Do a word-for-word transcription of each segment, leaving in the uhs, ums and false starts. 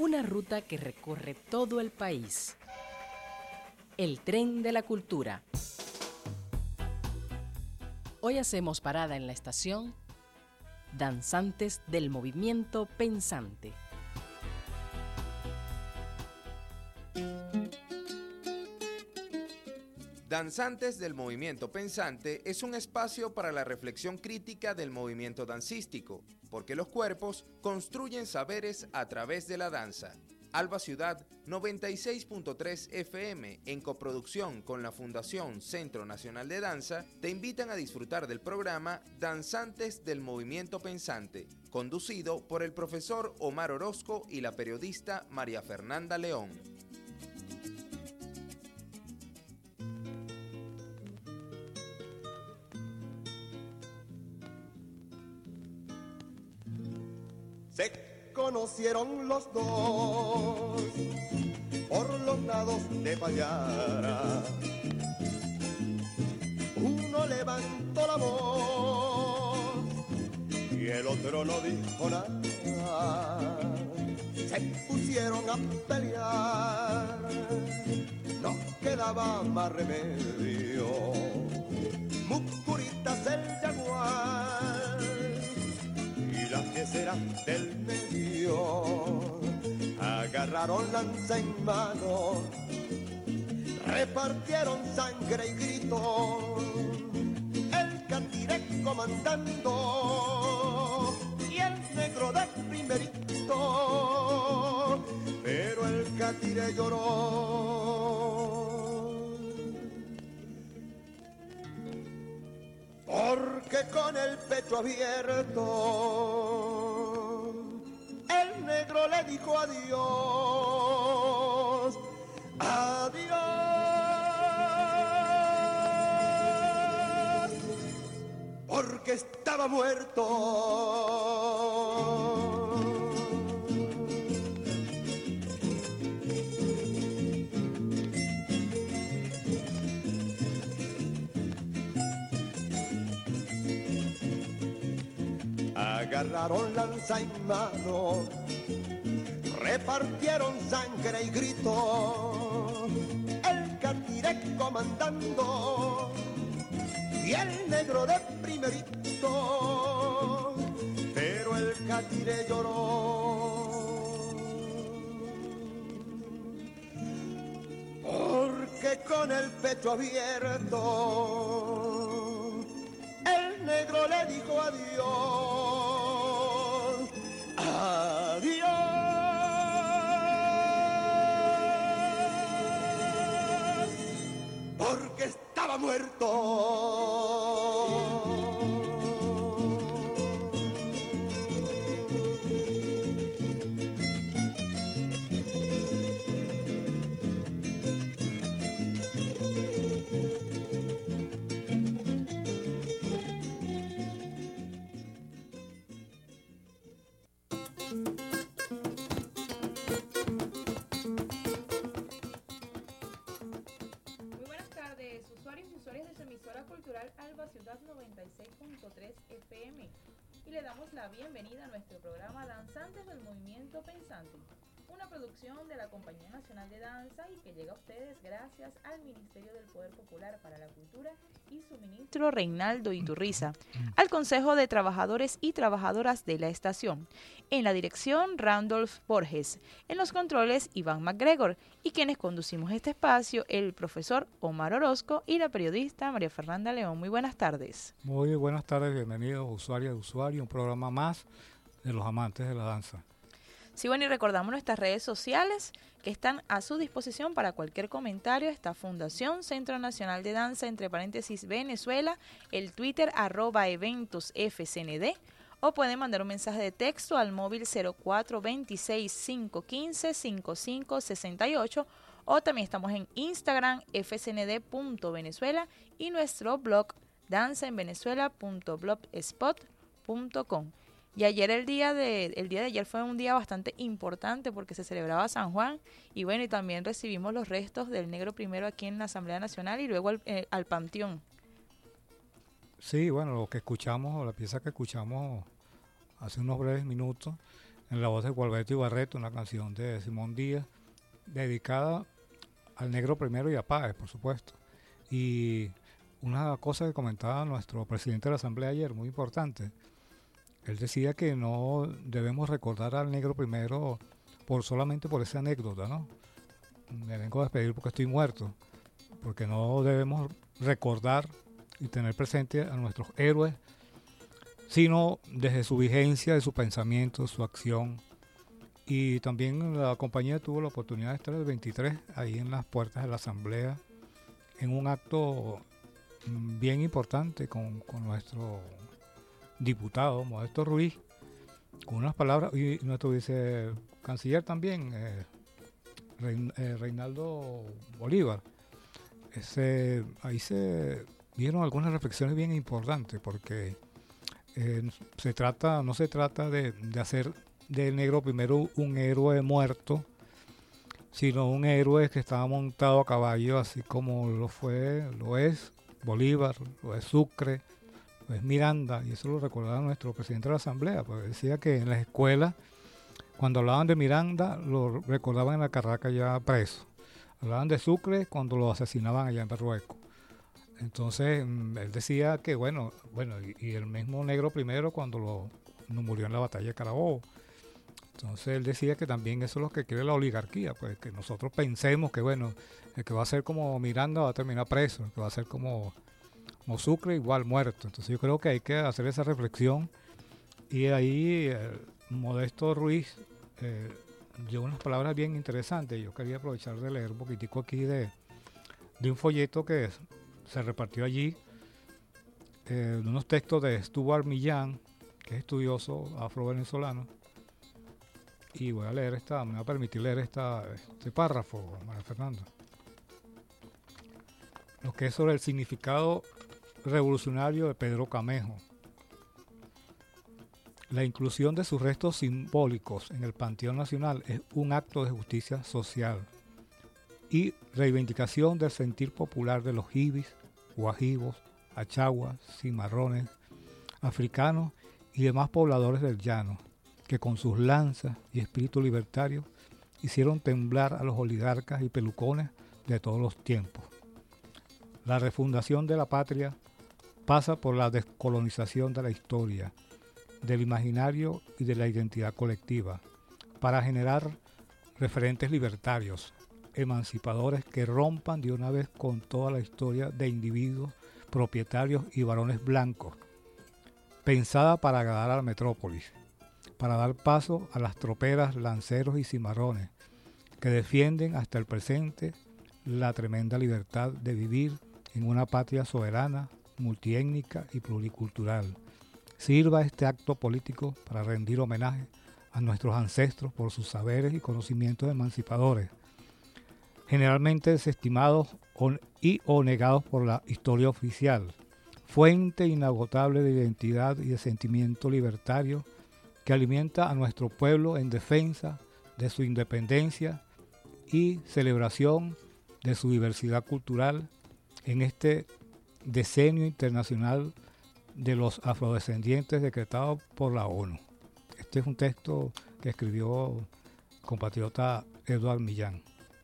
Una ruta que recorre todo el país. El tren de la cultura. Hoy hacemos parada en la estación Danzantes del Movimiento Pensante. Danzantes del Movimiento Pensante es un espacio para la reflexión crítica del movimiento dancístico, porque los cuerpos construyen saberes a través de la danza. Alba Ciudad noventa y seis punto tres F M, en coproducción con la Fundación Centro Nacional de Danza, te invitan a disfrutar del programa Danzantes del Movimiento Pensante, conducido por el profesor Omar Orozco y la periodista María Fernanda León. Se conocieron los dos por los lados de Payara. Uno levantó la voz y el otro no dijo nada. Se pusieron a pelear, no quedaba más remedio. Mucuritas el jaguar y las que serán del medio agarraron lanza en mano, repartieron sangre y grito, el catiré comandando y el negro de primerito, pero el catiré lloró porque con el pecho abierto el negro le dijo adiós, adiós, porque estaba muerto. Agarraron lanza en mano, repartieron sangre y grito, el catiré comandando y el negro de primerito, pero el catiré lloró porque con el pecho abierto el negro le dijo adiós, adiós, porque estaba muerto. Cultural Alba Ciudad noventa y seis punto tres F M y le damos la bienvenida a nuestro programa Danzantes del Movimiento Pensante, una producción de la Compañía Nacional de Danza y que llega a ustedes gracias al Ministerio del Poder Popular para la Cultura y su ministro Reinaldo Iturriza, al Consejo de Trabajadores y Trabajadoras de la estación, en la dirección Randolph Borges, en los controles Iván McGregor y quienes conducimos este espacio, el profesor Omar Orozco y la periodista María Fernanda León. Muy buenas tardes. Muy buenas tardes, bienvenidos usuarios y usuarios, un programa más de los amantes de la danza. Sí, bueno, y recordamos nuestras redes sociales que están a su disposición para cualquier comentario. Esta Fundación Centro Nacional de Danza, entre paréntesis Venezuela, el Twitter arroba eventos F C N D, o pueden mandar un mensaje de texto al móvil cero cuatro veintiséis, cinco quince, cincuenta y cinco sesenta y ocho, o también estamos en Instagram f c n d punto venezuela y nuestro blog danza en venezuela punto blogspot punto com. Y ayer el día de el día de ayer fue un día bastante importante porque se celebraba San Juan y bueno, y también recibimos los restos del negro primero aquí en la Asamblea Nacional y luego al, eh, al Panteón. Sí, bueno, lo que escuchamos, o la pieza que escuchamos hace unos breves minutos, en la voz de Gualberto Ibarreto, una canción de Simón Díaz, dedicada al negro primero y a Páez, por supuesto. Y una cosa que comentaba nuestro presidente de la Asamblea ayer, muy importante, él decía que no debemos recordar al negro primero por solamente por esa anécdota, ¿no? Me vengo a despedir porque estoy muerto, porque no debemos recordar y tener presente a nuestros héroes, sino desde su vigencia, de su pensamiento, de su acción. Y también la compañía tuvo la oportunidad de estar el veintitrés ahí en las puertas de la Asamblea, en un acto bien importante con, con nuestro diputado Modesto Ruiz, con unas palabras, y nuestro vice canciller también, eh, Rein, eh, Reinaldo Bolívar. Ese, ahí se dieron algunas reflexiones bien importantes, porque eh, se trata, no se trata de, de hacer del negro primero un héroe muerto, sino un héroe que estaba montado a caballo, así como lo fue, lo es Bolívar, lo es Sucre, lo es Miranda, y eso lo recordaba nuestro presidente de la Asamblea, porque decía que en las escuelas, cuando hablaban de Miranda, lo recordaban en la Carraca ya preso. Hablaban de Sucre cuando lo asesinaban allá en Berrueco. Entonces, él decía que, bueno, bueno y, y el mismo negro primero cuando lo no murió en la batalla de Carabobo. Entonces, él decía que también eso es lo que quiere la oligarquía, pues que nosotros pensemos que, bueno, el que va a ser como Miranda va a terminar preso, el que va a ser como, como Sucre igual muerto. Entonces, yo creo que hay que hacer esa reflexión. Y ahí, eh, Modesto Ruiz eh, dio unas palabras bien interesantes. Yo quería aprovechar de leer un poquitico aquí de, de un folleto que se repartió allí, eh, de unos textos de Stuart Millán, que es estudioso afro-venezolano. Y voy a leer esta, me va a permitir leer esta, este párrafo, María Fernanda. Lo que es sobre el significado revolucionario de Pedro Camejo. La inclusión de sus restos simbólicos en el Panteón Nacional es un acto de justicia social y reivindicación del sentir popular de los ibis, guajivos, achaguas, cimarrones, africanos y demás pobladores del llano, que con sus lanzas y espíritu libertario hicieron temblar a los oligarcas y pelucones de todos los tiempos. La refundación de la patria pasa por la descolonización de la historia, del imaginario y de la identidad colectiva, para generar referentes libertarios, emancipadores que rompan de una vez con toda la historia de individuos, propietarios y varones blancos, pensada para agradar a la metrópolis, para dar paso a las troperas, lanceros y cimarrones, que defienden hasta el presente la tremenda libertad de vivir en una patria soberana, multiétnica y pluricultural. Sirva este acto político para rendir homenaje a nuestros ancestros por sus saberes y conocimientos emancipadores, generalmente desestimados y o negados por la historia oficial, fuente inagotable de identidad y de sentimiento libertario que alimenta a nuestro pueblo en defensa de su independencia y celebración de su diversidad cultural en este decenio internacional de los afrodescendientes decretado por la ONU. Este es un texto que escribió el compatriota Eduard Millán.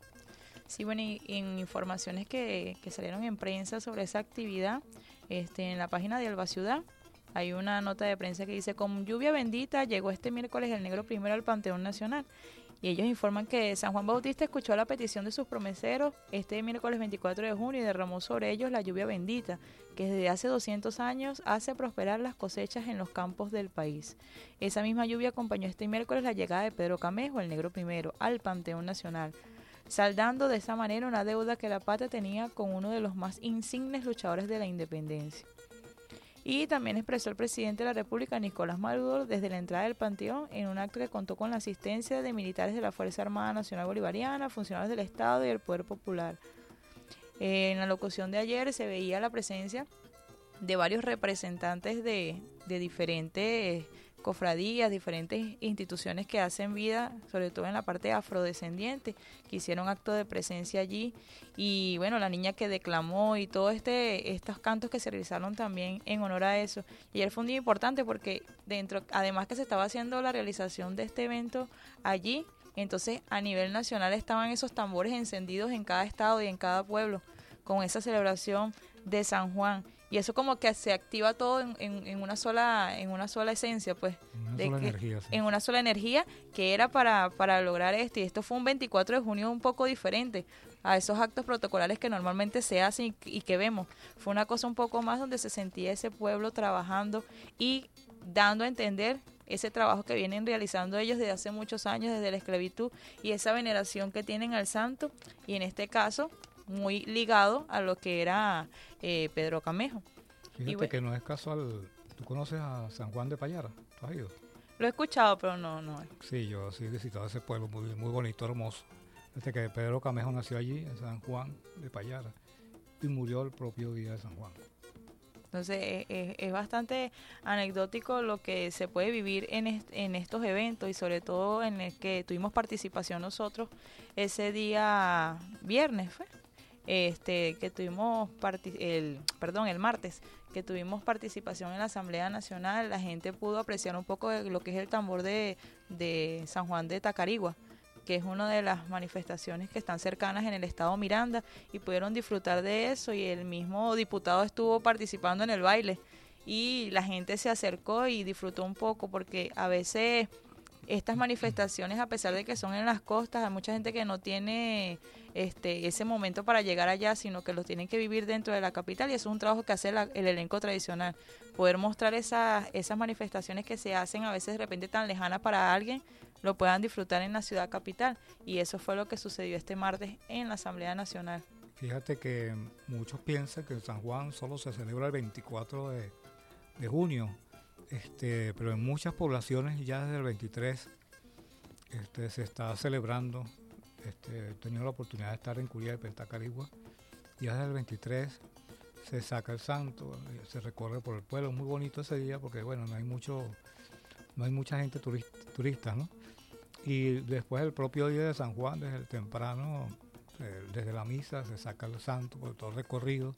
Sí, bueno, y en informaciones que, que salieron en prensa sobre esa actividad, este, en la página de Alba Ciudad, hay una nota de prensa que dice: con lluvia bendita llegó este miércoles el negro primero al Panteón Nacional. Y ellos informan que San Juan Bautista escuchó la petición de sus promeseros este miércoles veinticuatro de junio y derramó sobre ellos la lluvia bendita, que desde hace doscientos años hace prosperar las cosechas en los campos del país. Esa misma lluvia acompañó este miércoles la llegada de Pedro Camejo, el negro primero, al Panteón Nacional, saldando de esa manera una deuda que la patria tenía con uno de los más insignes luchadores de la independencia. Y también expresó el presidente de la República, Nicolás Maduro, desde la entrada del Panteón, en un acto que contó con la asistencia de militares de la Fuerza Armada Nacional Bolivariana, funcionarios del Estado y del Poder Popular. Eh, en la locución de ayer se veía la presencia de varios representantes de, de diferentes cofradías, diferentes instituciones que hacen vida, sobre todo en la parte afrodescendiente, que hicieron acto de presencia allí. Y bueno, la niña que declamó y todos este, estos cantos que se realizaron también en honor a eso. Y ayer fue un día importante porque dentro, además que se estaba haciendo la realización de este evento allí, entonces a nivel nacional estaban esos tambores encendidos en cada estado y en cada pueblo con esa celebración de San Juan. Y eso como que se activa todo en, en, en una sola en una sola esencia, pues. Una de sola que, energía, sí. En una sola energía que era para, para lograr esto. Y esto fue un veinticuatro de junio un poco diferente a esos actos protocolares que normalmente se hacen y, y que vemos. Fue una cosa un poco más donde se sentía ese pueblo trabajando y dando a entender ese trabajo que vienen realizando ellos desde hace muchos años, desde la esclavitud, y esa veneración que tienen al santo, y en este caso muy ligado a lo que era eh, Pedro Camejo. Fíjate bueno, que no es casual. ¿Tú conoces a San Juan de Payara? ¿Tú has ido? Lo he escuchado, pero no, no. Sí, yo sí he visitado ese pueblo muy, muy bonito, hermoso. Desde que Pedro Camejo nació allí, en San Juan de Payara, y murió el propio día de San Juan. Entonces es, es, es bastante anecdótico lo que se puede vivir en, est en estos eventos, y sobre todo en el que tuvimos participación nosotros ese día viernes, fue este que tuvimos el perdón el martes que tuvimos participación en la Asamblea Nacional. La gente pudo apreciar un poco de lo que es el tambor de, de San Juan de Tacarigua, que es una de las manifestaciones que están cercanas en el estado Miranda, y pudieron disfrutar de eso, y el mismo diputado estuvo participando en el baile y la gente se acercó y disfrutó un poco, porque a veces estas manifestaciones, a pesar de que son en las costas, hay mucha gente que no tiene este ese momento para llegar allá, sino que los tienen que vivir dentro de la capital, y eso es un trabajo que hace la, el elenco tradicional, poder mostrar esas, esas manifestaciones que se hacen a veces de repente tan lejanas para alguien, lo puedan disfrutar en la ciudad capital, y eso fue lo que sucedió este martes en la Asamblea Nacional. Fíjate que muchos piensan que San Juan solo se celebra el veinticuatro de, de junio, este, pero en muchas poblaciones ya desde el veintitrés este, se está celebrando. Este, he tenido la oportunidad de estar en Curiape, en Tacarigua, y ya desde el veintitrés se saca el santo, se recorre por el pueblo. Es muy bonito ese día porque bueno, no hay mucho, no hay mucha gente turista, turista, ¿no? Y después el propio día de San Juan, desde el temprano, eh, desde la misa se saca el santo por todo el recorrido,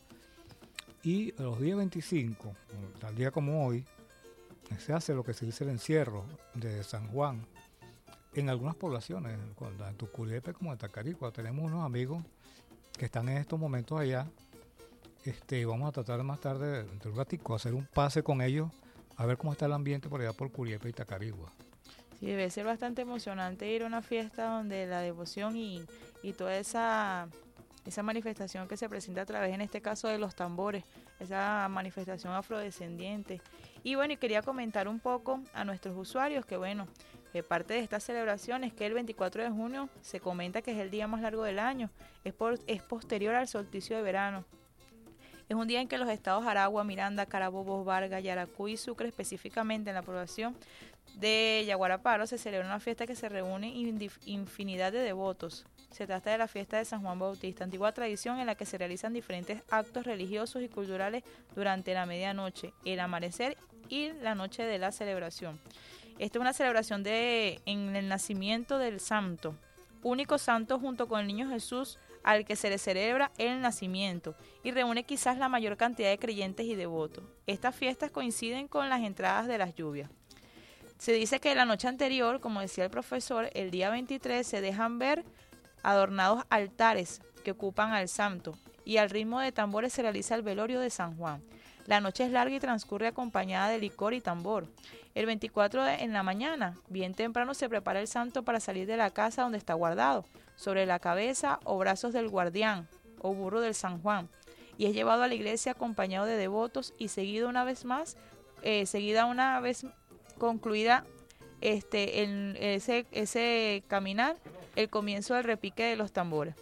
y los días veinticinco, tal día como hoy, se hace lo que se dice el encierro de San Juan en algunas poblaciones, tanto Curiape como en Tacarigua. Tenemos unos amigos que están en estos momentos allá, este, y vamos a tratar más tarde, de un ratico, hacer un pase con ellos, a ver cómo está el ambiente por allá por Curiape y Tacarigua. Sí, debe ser bastante emocionante ir a una fiesta donde la devoción y, y toda esa, esa manifestación que se presenta a través, en este caso, de los tambores, esa manifestación afrodescendiente. Y bueno, y quería comentar un poco a nuestros usuarios que bueno, que parte de esta celebración es que el veinticuatro de junio se comenta que es el día más largo del año, es, por, es posterior al solsticio de verano. Es un día en que los estados Aragua, Miranda, Carabobo, Vargas, Yaracuy y Sucre, específicamente en la población de Yaguaraparo, se celebra una fiesta que se reúne infinidad de devotos. Se trata de la fiesta de San Juan Bautista, antigua tradición en la que se realizan diferentes actos religiosos y culturales durante la medianoche, el amanecer y la noche de la celebración. Esta es una celebración de en el nacimiento del santo, único santo junto con el niño Jesús, al que se le celebra el nacimiento, y reúne quizás la mayor cantidad de creyentes y devotos. Estas fiestas coinciden con las entradas de las lluvias. Se dice que la noche anterior, como decía el profesor, el día veintitrés se dejan ver adornados altares que ocupan al santo, y al ritmo de tambores se realiza el velorio de San Juan. La noche es larga y transcurre acompañada de licor y tambor. El veinticuatro de, en la mañana, bien temprano, se prepara el santo para salir de la casa donde está guardado, sobre la cabeza o brazos del guardián o burro del San Juan, y es llevado a la iglesia acompañado de devotos y seguido una vez más, eh, seguida una vez concluida este el, ese, ese caminar, el comienzo del repique de los tambores.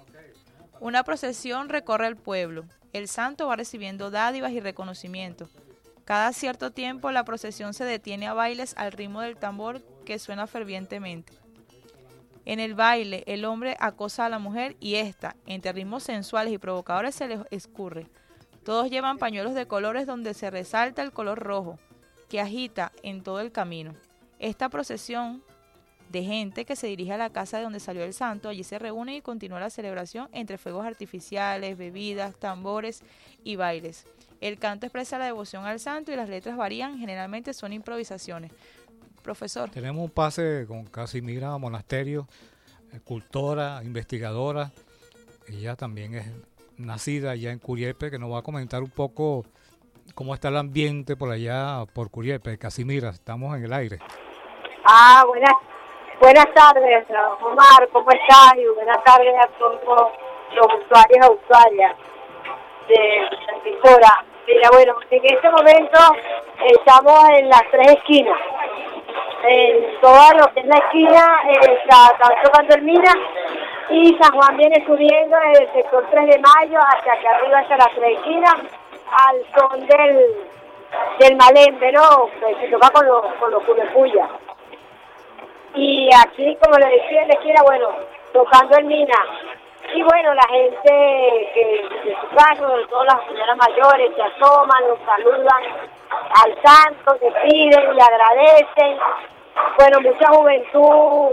Una procesión recorre el pueblo. El santo va recibiendo dádivas y reconocimientos. Cada cierto tiempo la procesión se detiene a bailes al ritmo del tambor que suena fervientemente. En el baile, el hombre acosa a la mujer y ésta, entre ritmos sensuales y provocadores, se les escurre. Todos llevan pañuelos de colores donde se resalta el color rojo. que agita en todo el camino. Esta procesión de gente que se dirige a la casa de donde salió el santo, allí se reúne y continúa la celebración entre fuegos artificiales, bebidas, tambores y bailes. El canto expresa la devoción al santo y las letras varían, generalmente son improvisaciones. Profesor. Tenemos un pase con Casimira Monasterio, cultora, investigadora. Ella también es nacida allá en Curiepe, que nos va a comentar un poco cómo está el ambiente por allá, por Curiepe. Casimira, estamos en el aire. Ah, buenas, buenas tardes, Omar, ¿cómo estás? Y buenas tardes a todos los usuarios y usuarias de la emisora. Mira, bueno, en este momento estamos en las tres esquinas. En toda lo que es la esquina eh, está, está tocando el Mina y San Juan viene subiendo desde el sector tres de mayo hacia acá arriba, hacia las tres esquinas, al son del, del Malembe, ¿no? Que se toca con los, con los Curepuyas. Y aquí, como le decía en la esquina, bueno, tocando el Mina. Y bueno, la gente que de su casa, todas las señoras mayores, se asoman, los saludan al santo, se piden, le agradecen. Bueno, mucha juventud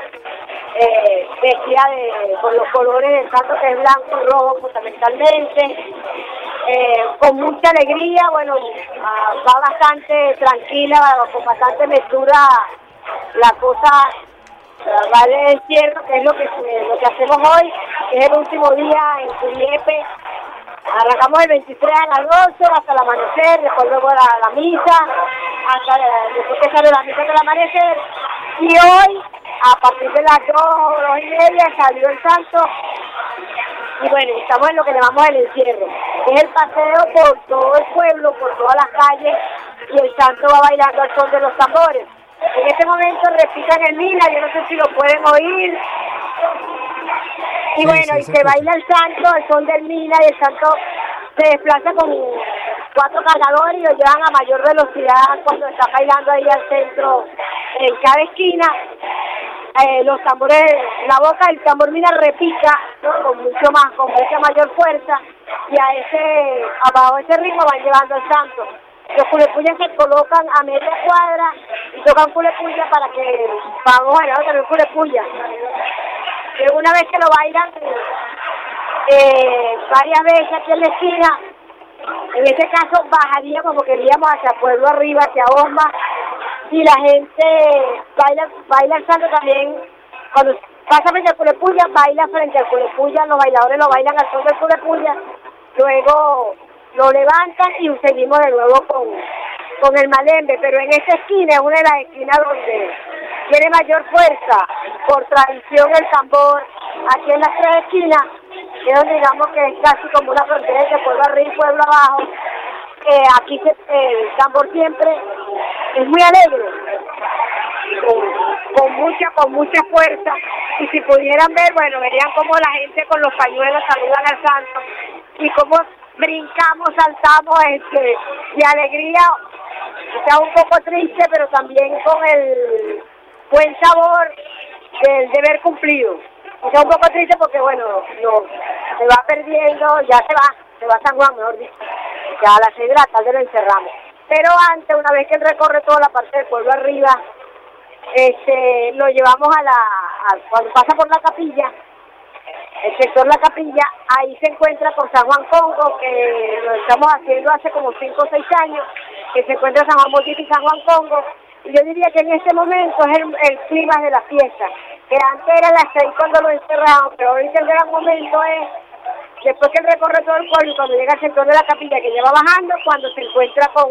eh, vestida de, con los colores del santo, que es blanco y rojo fundamentalmente, eh, con mucha alegría. Bueno, uh, va bastante tranquila, con bastante mesura la cosa. Vale el encierro, que es lo que lo que hacemos hoy, que es el último día en Curiepe. Arrancamos el veintitrés a las doce hasta el amanecer, después luego la, la misa, hasta después que sale la misa del amanecer. Y hoy, a partir de las dos o dos y media, salió el santo. Y bueno, estamos en lo que llamamos el encierro, que es el paseo por todo el pueblo, por todas las calles, y el santo va bailando al son de los tambores. En este momento repitan el Mina, yo no sé si lo pueden oír. Y sí, bueno, sí, y se baila el santo, el son del Mina, y el santo se desplaza con cuatro cargadores y lo llevan a mayor velocidad cuando está bailando ahí al centro, en cada esquina. Eh, los tambores, la boca del tambor Mina repica, ¿no? Con mucho más, con mucha mayor fuerza, y a ese, abajo ese ritmo van llevando al santo. Los Curepuyas se colocan a media cuadra y tocan Culepuya para que vamos a bailar también Culepuya. Que una vez que lo bailan eh, varias veces aquí en la esquina, en este caso bajaríamos porque iríamos hacia Pueblo Arriba, hacia Osma, y la gente baila, baila el santo también. Cuando pasa frente al Culepuya, baila frente al Culepuya, los bailadores lo bailan al son del Culepuya, luego lo levantan y seguimos de nuevo con, con el Malembe, pero en esta esquina es una de las esquinas donde tiene mayor fuerza, por tradición el tambor, aquí en las tres esquinas, que es donde digamos que es casi como una frontera de pueblo arriba y pueblo abajo. Eh, aquí se, eh, el tambor siempre es muy alegre, con, con mucha con mucha fuerza, y si pudieran ver, bueno, verían como la gente con los pañuelos saludan al santo, y como brincamos, saltamos este, de alegría, está un poco triste, pero también con el buen sabor del deber cumplido. Está un poco triste porque, bueno, no, se va perdiendo, ya se va, se va a San Juan, mejor dicho, ya a las seis de la tarde lo encerramos. Pero antes, una vez que él recorre toda la parte del pueblo arriba, este, lo llevamos a la, a, cuando pasa por la capilla, el sector La Capilla, ahí se encuentra con San Juan Congo, que lo estamos haciendo hace como cinco o seis años, que se encuentra San Juan Bautista y San Juan Congo, y yo diría que en este momento es el, el clima de la fiesta, que antes era las seis cuando lo encerraban, pero ahorita el gran momento es, después que él recorre todo el pueblo, y cuando llega al sector de La Capilla, que lleva bajando, cuando se encuentra con,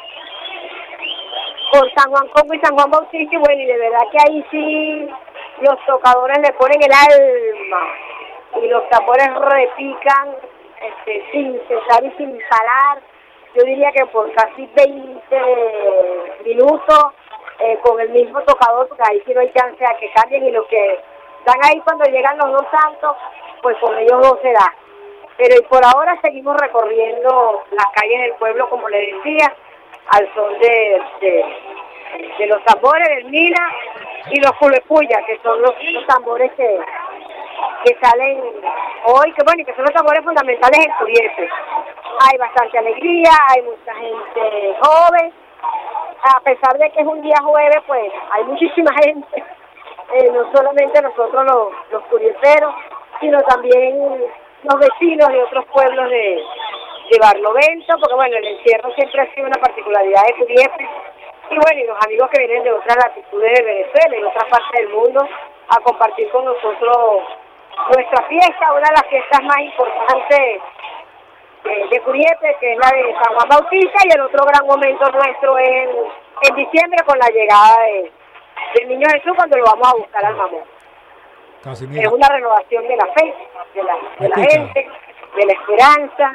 con San Juan Congo y San Juan Bautista, y bueno, y de verdad que ahí sí los tocadores le ponen el alma, y los tambores repican este, sin cesar y sin parar. Yo diría que por casi veinte minutos eh, con el mismo tocador, porque ahí sí no hay chance a que cambien, y los que están ahí cuando llegan los dos santos, pues con ellos no se da. Pero y por ahora seguimos recorriendo las calles del pueblo, como le decía, al son de, de, de los tambores del Mina y los Culepuyas, que son los, los tambores que que salen hoy, que bueno, y que son los tambores fundamentales en Curiepe. Hay bastante alegría, hay mucha gente joven, a pesar de que es un día jueves, pues hay muchísima gente, eh, no solamente nosotros los, los curieperos, sino también los vecinos de otros pueblos de, de Barlovento, porque bueno, el encierro siempre ha sido una particularidad de Curiepe, y bueno, y los amigos que vienen de otras latitudes de Venezuela y de otras partes del mundo a compartir con nosotros nuestra fiesta, una de las fiestas más importantes de, de Curiepe, que es la de San Juan Bautista, y el otro gran momento nuestro es en, en diciembre con la llegada de, del Niño Jesús, cuando lo vamos a buscar al mamón. Es una renovación de la fe, de la, de la gente, de la esperanza,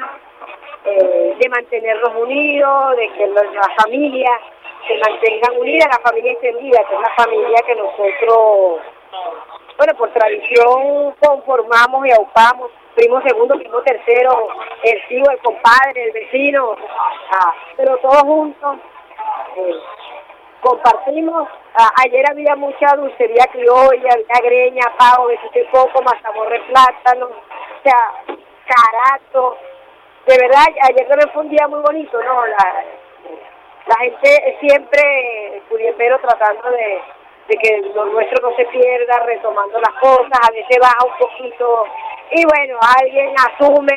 eh, de mantenernos unidos, de que los, las familias se mantengan unidas, la familia extendida, que es la familia que nosotros, bueno, por tradición conformamos y aupamos, primo segundo, primo tercero, el tío, el compadre, el vecino, ah, pero todos juntos eh, compartimos. Ah, ayer había mucha dulcería criolla, había greña, pavo, besito coco, mazamorra de plátano, o sea, carato. De verdad, ayer también fue un día muy bonito, ¿no? La, la gente siempre, curiepero, tratando de, de que lo nuestro no se pierda, retomando las cosas, a veces baja un poquito, y bueno, alguien asume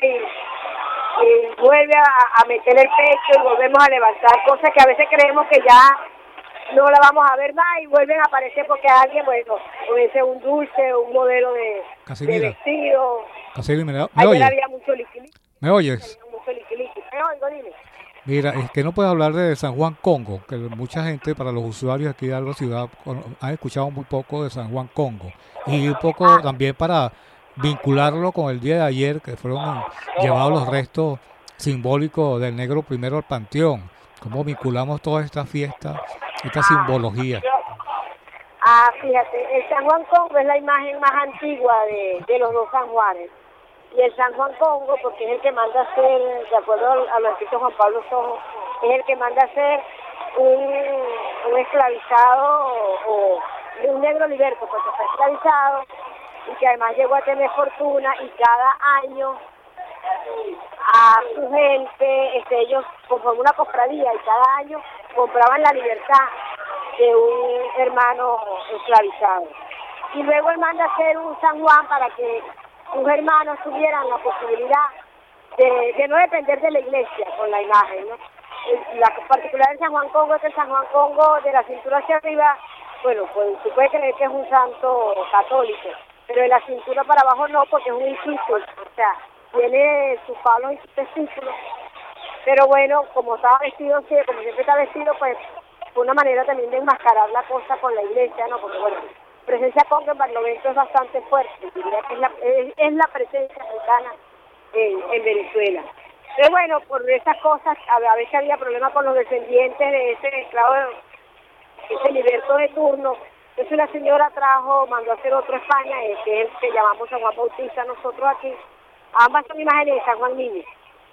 y, y vuelve a, a meter el pecho y volvemos a levantar cosas que a veces creemos que ya no la vamos a ver más y vuelven a aparecer porque alguien, bueno, comienza un dulce, un modelo de, de vestido. Casimira, ¿me, me Ayer oyes? había mucho liquiliqui. ¿Me oyes? Mucho liquiliqui. Me oigo, dime. Mira, es que no puedes hablar de San Juan Congo, que mucha gente, para los usuarios aquí de la ciudad, han escuchado muy poco de San Juan Congo. Y un poco ah. también para vincularlo con el día de ayer, que fueron llevados los restos simbólicos del negro primero al panteón. ¿Cómo vinculamos toda esta fiesta, esta ah. simbología? Ah, fíjate, el San Juan Congo es la imagen más antigua de, de los dos San Juanes. Y el San Juan Congo, porque es el que manda a hacer, de acuerdo a lo escrito Juan Pablo Sojo, es el que manda a hacer un, un esclavizado o, o un negro liberto, porque está esclavizado y que además llegó a tener fortuna y cada año a su gente, este, ellos conforman una cofradía y cada año compraban la libertad de un hermano esclavizado. Y luego él manda a hacer un San Juan para que sus hermanos tuvieran la posibilidad de, de no depender de la iglesia con la imagen, ¿no? La particularidad de San Juan Congo es que el San Juan Congo de la cintura hacia arriba, bueno, pues se puede creer que es un santo católico, pero de la cintura para abajo no, porque es un discípulo, o sea, tiene sus palos y sus testículos, pero bueno, como estaba vestido, sí, como siempre está vestido, pues fue una manera también de enmascarar la cosa con la iglesia, ¿no? Porque bueno, presencia congo en Barlovento es bastante fuerte, diría que es la, es, es la presencia africana en, en Venezuela. Pero bueno, por esas cosas, a, a veces había problemas con los descendientes de ese esclavo, ese liberto de turno. Entonces la señora trajo, mandó a hacer otro a España, eh, que es el que llamamos San Juan Bautista nosotros aquí. Ambas son imágenes de San Juan Niño.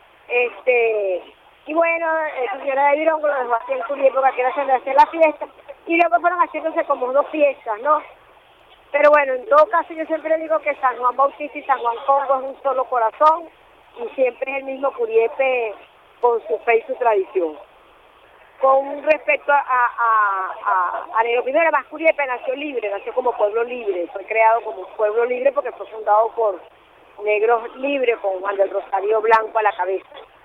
Este, y bueno, esa señora de Virongo lo dejó así en su época, que era hacer la fiesta, y luego fueron haciéndose como dos fiestas, ¿no? Pero bueno, en todo caso yo siempre digo que San Juan Bautista y San Juan Congo es un solo corazón y siempre es el mismo Curiepe con su fe y su tradición. Con respecto a, a, a, a Negro Primero, además Curiepe nació libre, nació como pueblo libre, fue creado como pueblo libre porque fue fundado por negros libres con Juan del Rosario Blanco a la cabeza.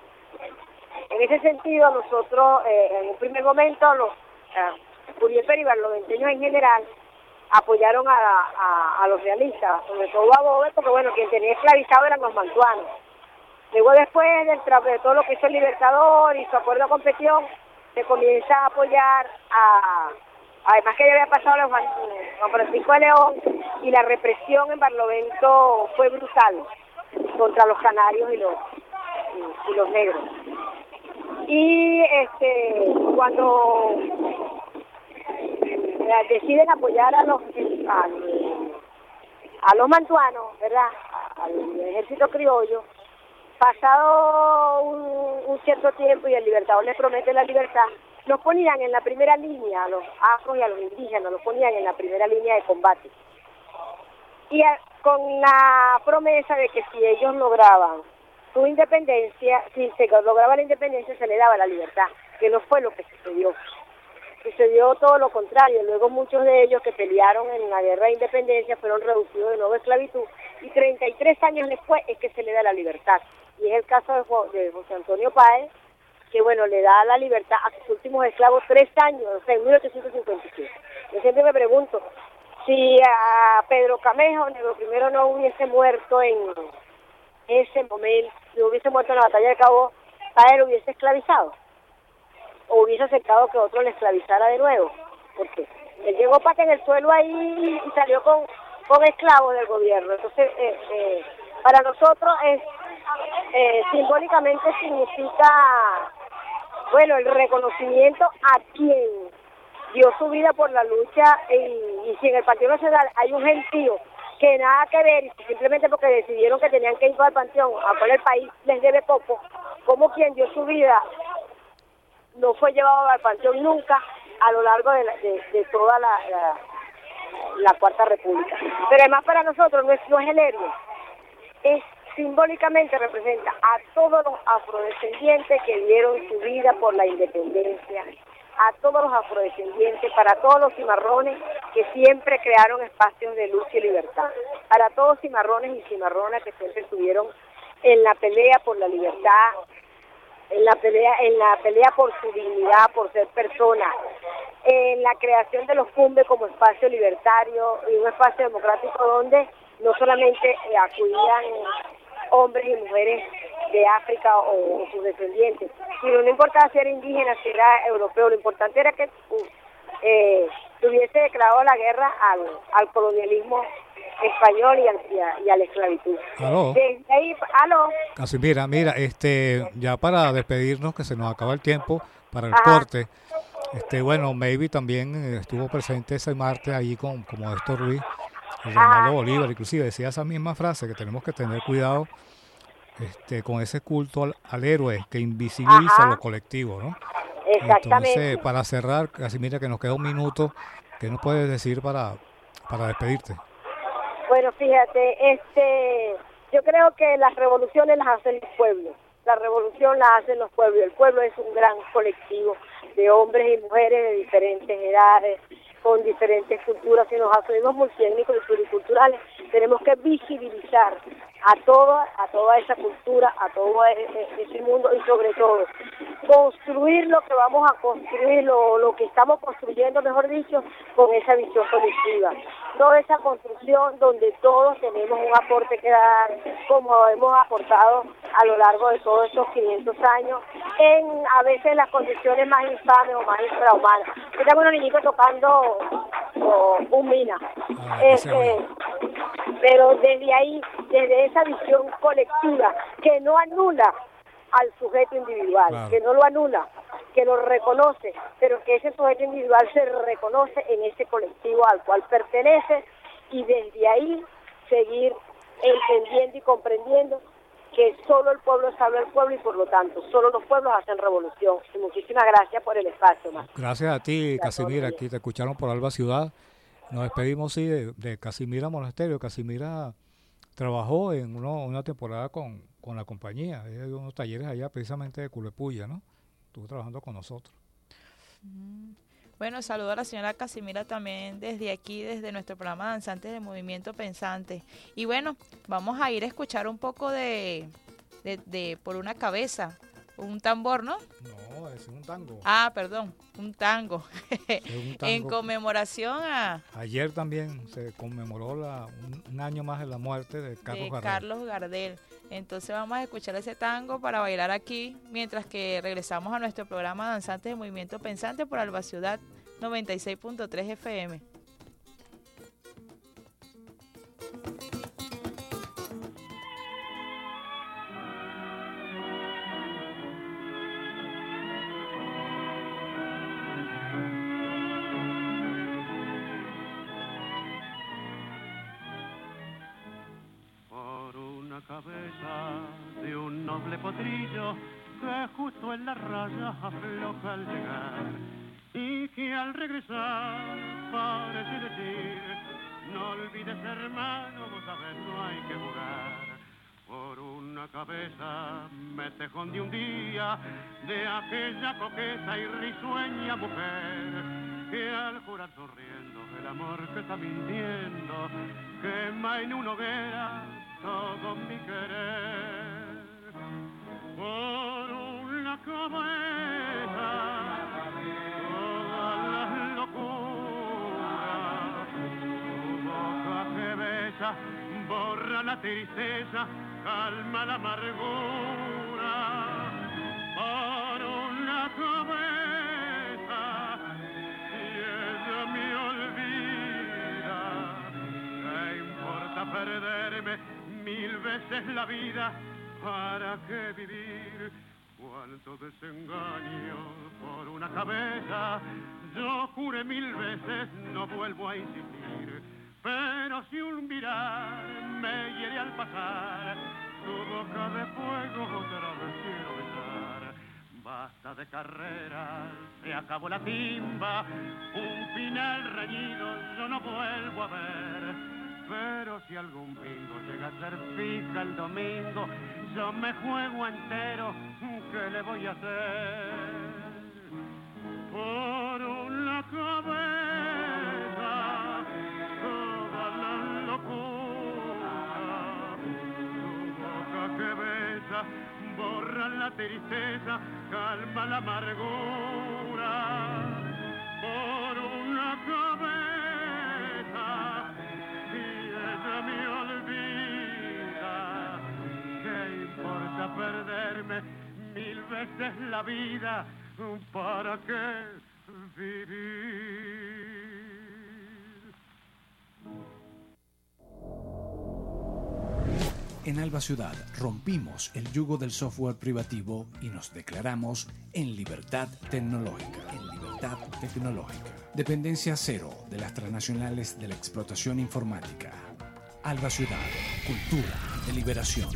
En ese sentido nosotros eh, en un primer momento los eh, Curiepe y barloventeños en general apoyaron a, a, a los realistas, sobre todo a Bobe, porque bueno, quien tenía esclavizado eran los mantuanos. Luego después del de todo lo que hizo el Libertador y su acuerdo de competición, se comienza a apoyar a, además que ya había pasado a Juan, Juan Francisco de León, y la represión en Barlovento fue brutal contra los canarios y los, y, y los negros. Y este cuando deciden apoyar a los a, a los mantuanos, ¿verdad?, al ejército criollo, pasado un, un cierto tiempo y el Libertador les promete la libertad, los ponían en la primera línea a los afros y a los indígenas, los ponían en la primera línea de combate. Y a, con la promesa de que si ellos lograban su independencia, si se lograba la independencia se le daba la libertad, que no fue lo que sucedió. sucedió todo lo contrario. Luego muchos de ellos que pelearon en la guerra de independencia fueron reducidos de nuevo a esclavitud y treinta y tres años después es que se le da la libertad. Y es el caso de, Jo- de José Antonio Páez, que bueno, le da la libertad a sus últimos esclavos tres años, o sea, en mil ochocientos cincuenta y siete. Yo siempre me pregunto, si a Pedro Camejo, Negro Primero, no hubiese muerto en ese momento, si hubiese muerto en la batalla de Cabo, Páez lo hubiese esclavizado, o hubiese aceptado que otro le esclavizara de nuevo, porque él llegó para que en el suelo ahí y salió con, con esclavos del gobierno. Entonces, eh, eh, para nosotros es eh, simbólicamente significa, bueno, el reconocimiento a quien dio su vida por la lucha, y, y si en el Partido Nacional hay un gentío que nada que ver, y simplemente porque decidieron que tenían que ir al panteón, a cual el país les debe poco, como quien dio su vida no fue llevado al panteón nunca a lo largo de, la, de, de toda la, la, la Cuarta República. Pero además para nosotros no es, no es el héroe, es simbólicamente representa a todos los afrodescendientes que dieron su vida por la independencia, a todos los afrodescendientes, para todos los cimarrones que siempre crearon espacios de luz y libertad, para todos los cimarrones y cimarronas que siempre estuvieron en la pelea por la libertad, en la pelea, en la pelea por su dignidad, por ser persona, en la creación de los Cumbes como espacio libertario y un espacio democrático donde no solamente eh, acudían hombres y mujeres de África o, o sus descendientes, sino no importaba si era indígena, si era europeo, lo importante era que uh, eh, hubiese declarado la guerra al, al colonialismo español y, al, y, a, y a la esclavitud. Aló. Desde ahí, aló. Casimira, mira, este, ya para despedirnos, que se nos acaba el tiempo para el Ajá. corte, este, bueno, Maybe también eh, estuvo presente ese martes ahí con, con Modesto Ruiz, y Reinaldo Bolívar, inclusive decía esa misma frase, que tenemos que tener cuidado este, con ese culto al, al héroe que invisibiliza Ajá. lo colectivo, ¿no? Exactamente. Entonces, para cerrar, Casimira, que nos queda un minuto, ¿qué nos puedes decir para, para despedirte? Bueno, fíjate, este, yo creo que las revoluciones las hacen los pueblos, la revolución la hacen los pueblos, el pueblo es un gran colectivo de hombres y mujeres de diferentes edades, con diferentes culturas. Si nos asumimos multiétnicos y pluriculturales, tenemos que visibilizar a toda, a toda esa cultura, a todo ese, ese mundo, y sobre todo construir lo que vamos a construir, lo, lo que estamos construyendo, mejor dicho, con esa visión colectiva. Toda esa construcción donde todos tenemos un aporte que dar, como hemos aportado a lo largo de todos estos quinientos años, en a veces las condiciones más infames o más infrahumanas. Yo tengo unos niñitos tocando oh, un mina. Ah, este, pero desde ahí, desde esa visión colectiva que no anula al sujeto individual, claro, que no lo anula, que lo reconoce, pero que ese sujeto individual se reconoce en ese colectivo al cual pertenece, y desde ahí seguir entendiendo y comprendiendo que solo el pueblo sabe al pueblo, y por lo tanto solo los pueblos hacen revolución. Y muchísimas gracias por el espacio, Mar. Gracias a ti, Gracias, Casimira, Rodríguez. aquí te escucharon por Alba Ciudad. Nos despedimos, sí, de, de Casimira Monasterio. Casimira trabajó en uno, una temporada con, con la compañía, ella dio unos talleres allá precisamente de Culepuya, ¿no? Estuvo trabajando con nosotros. Bueno, saludo a la señora Casimira también desde aquí, desde nuestro programa Danzantes del Movimiento Pensante. Y bueno, vamos a ir a escuchar un poco de, de, de Por una Cabeza, un tambor, ¿no? No, es un tango. Ah, perdón, un tango. Es un tango. En conmemoración a Ayer también se conmemoró la, un, un año más de la muerte de Carlos de Gardel. Carlos Gardel. Entonces vamos a escuchar ese tango para bailar aquí, mientras que regresamos a nuestro programa Danzantes del Movimiento Pensante por Alba Ciudad noventa y seis punto tres F M. Por una cabeza de un noble potrillo que justo en la raya afloja al llegar, y que al regresar parece decir: no olvides, hermano, vos sabés, no hay que jugar. por una cabeza me tejón de un día de aquella coqueta y risueña mujer que al jurar sonriendo el amor que está mintiendo quema en una hoguera todo mi querer. Por una cabeza todas las locuras, tu boca que besa borra la tristeza, calma la amargura. Por una cabeza, si ella me olvida, ¿qué importa perderme mil veces la vida? ¿Para qué vivir? Cuánto desengaño por una cabeza. Yo juré mil veces, no vuelvo a insistir. Pero si un mirar me hiere al pasar, tu boca de fuego otra vez quiero besar. Basta de carreras, se acabó la timba, un final reñido yo no vuelvo a ver. Pero si algún bingo llega a ser fija el domingo, yo me juego entero, ¿qué le voy a hacer? Por una cabeza, toda la locura, tu boca que besa, borra la tristeza, calma la amargura. Por una cabeza, ella me olvida, ¿qué importa perderme mil veces la vida? ¿Para qué vivir? En Alba Ciudad rompimos el yugo del software privativo y nos declaramos en libertad tecnológica. En libertad tecnológica. Dependencia cero de las transnacionales de la explotación informática. Alba Ciudad, cultura de liberación.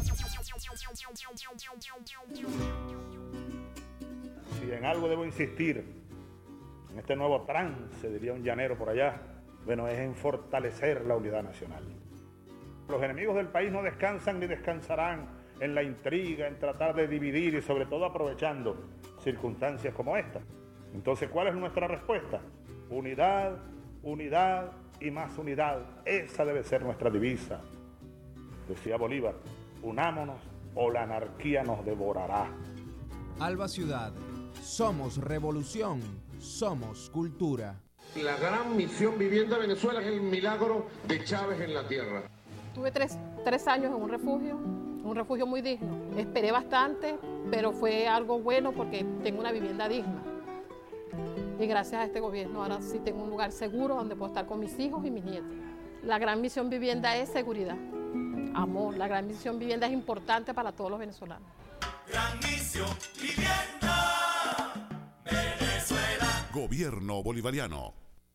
Si en algo debo insistir, en este nuevo trance, diría un llanero por allá, bueno, es en fortalecer la unidad nacional. Los enemigos del país no descansan ni descansarán en la intriga, en tratar de dividir y sobre todo aprovechando circunstancias como esta. Entonces, ¿cuál es nuestra respuesta? Unidad, unidad y más unidad. Esa debe ser nuestra divisa. Decía Bolívar, unámonos o la anarquía nos devorará. Alba Ciudad, somos revolución, somos cultura. La gran misión Vivienda Venezuela es el milagro de Chávez en la tierra. Tuve tres, tres años en un refugio, un refugio muy digno. Esperé bastante, pero fue algo bueno porque tengo una vivienda digna. Y gracias a este gobierno ahora sí tengo un lugar seguro donde puedo estar con mis hijos y mis nietos. La gran misión Vivienda es seguridad, amor. La gran misión Vivienda es importante para todos los venezolanos. Gran misión Vivienda, Venezuela. Gobierno bolivariano.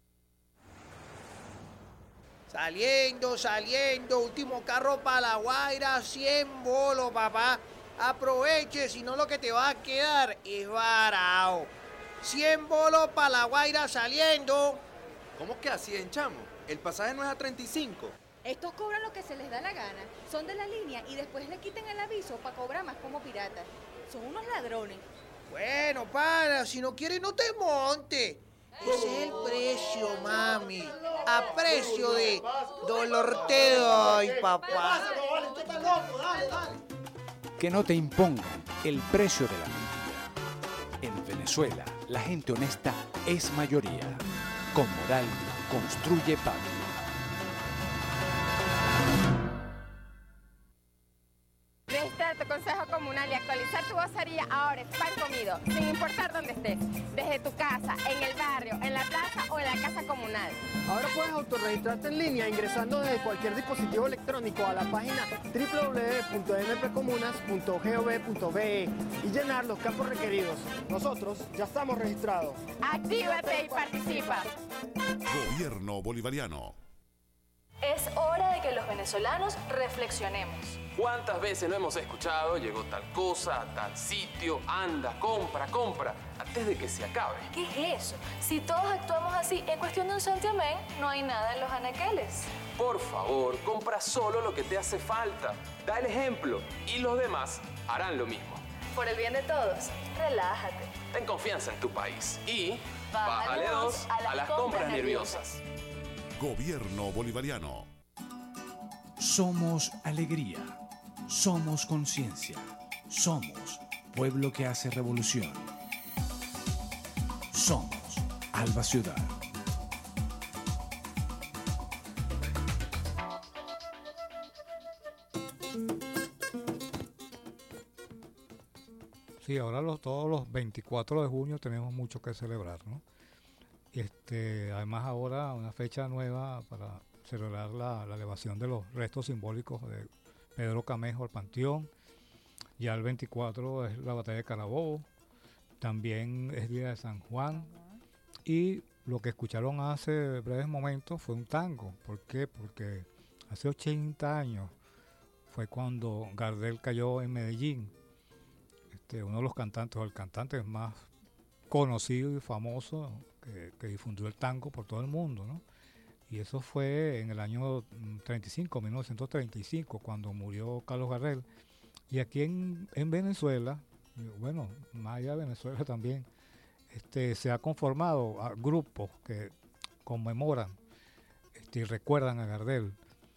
Saliendo, saliendo, último carro para La Guaira, cien bolos, papá. Aproveche, si no lo que te va a quedar es varao. cien bolos para La Guaira saliendo. ¿Cómo que a cien, chamo? El pasaje no es a treinta y cinco. Estos cobran lo que se les da la gana. Son de la línea y después le quitan el aviso para cobrar más como piratas. Son unos ladrones. Bueno, para, si no quieres no te monte. Ese es el precio, mami. A precio de dolor te doy, papá. Que no te impongan el precio de la mentira. En Venezuela, la gente honesta es mayoría. Con moral, construye patria. Registrar tu consejo comunal y actualizar tu vocería ahora es pan comido, sin importar dónde estés. Desde tu casa, en el barrio, en la plaza o en la casa comunal. Ahora puedes autorregistrarte en línea ingresando desde cualquier dispositivo electrónico a la página doble u doble u doble u punto m p comunas punto gov punto be y llenar los campos requeridos. Nosotros ya estamos registrados. Actívate y participa. Gobierno bolivariano. Es hora de que los venezolanos reflexionemos. ¿Cuántas veces no hemos escuchado? Llegó tal cosa, a tal sitio, anda, compra, compra, antes de que se acabe. ¿Qué es eso? Si todos actuamos así, en cuestión de un santiamén, no hay nada en los anaqueles. Por favor, compra solo lo que te hace falta. Da el ejemplo y los demás harán lo mismo. Por el bien de todos, relájate. Ten confianza en tu país y bájale dos a las, a las compras, compras nerviosas. Gobierno Bolivariano. Somos alegría. Somos conciencia. Somos pueblo que hace revolución. Somos Alba Ciudad. Sí, ahora los, todos los veinticuatro de junio tenemos mucho que celebrar, ¿no? Este, además ahora una fecha nueva para celebrar la, la elevación de los restos simbólicos de Pedro Camejo al Panteón. Ya el veinticuatro es la batalla de Carabobo, también es día de San Juan, y lo que escucharon hace breves momentos fue un tango. ¿Por qué? Porque hace ochenta años fue cuando Gardel cayó en Medellín. Este, uno de los cantantes, o el cantante más conocido y famoso que, que difundió el tango por todo el mundo, ¿no? Y eso fue en el año treinta y cinco, mil novecientos treinta y cinco, cuando murió Carlos Gardel. Y aquí en, en Venezuela, bueno, más allá de Venezuela también, este, se ha conformado a grupos que conmemoran este, y recuerdan a Gardel.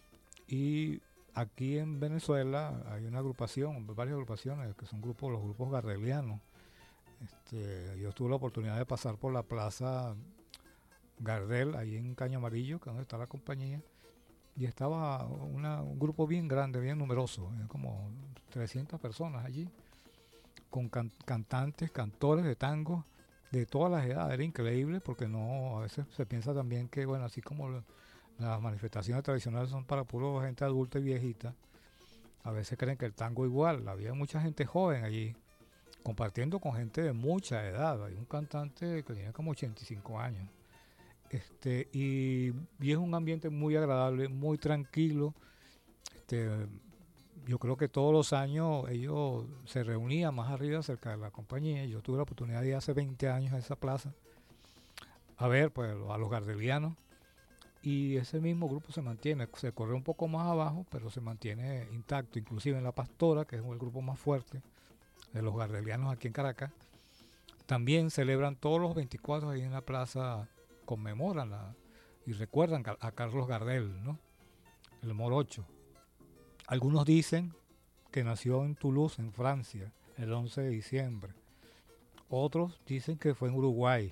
Y aquí en Venezuela hay una agrupación, varias agrupaciones que son grupos, los grupos gardelianos. Este, yo tuve la oportunidad de pasar por la plaza Gardel, ahí en Caño Amarillo, que es donde está la compañía, y estaba una, un grupo bien grande, bien numeroso, como trescientas personas allí, con can- cantantes, cantores de tango de todas las edades. Era increíble porque no, a veces se piensa también que, bueno, así como lo, las manifestaciones tradicionales son para pura gente adulta y viejita, a veces creen que el tango igual. Había mucha gente joven allí, compartiendo con gente de mucha edad. Hay un cantante que tenía como ochenta y cinco años. Este, y, y es un ambiente muy agradable, muy tranquilo. Este, yo creo que todos los años ellos se reunían más arriba cerca de la compañía. Yo tuve la oportunidad de ir hace veinte años a esa plaza a ver pues a los gardelianos, y ese mismo grupo se mantiene, se corre un poco más abajo, pero se mantiene intacto, inclusive en La Pastora, que es el grupo más fuerte de los gardelianos aquí en Caracas. También celebran todos los veinticuatro ahí en la plaza, conmemoran la, y recuerdan a Carlos Gardel, ¿no? El morocho. Algunos dicen que nació en Toulouse, en Francia, el once de diciembre. Otros dicen que fue en Uruguay,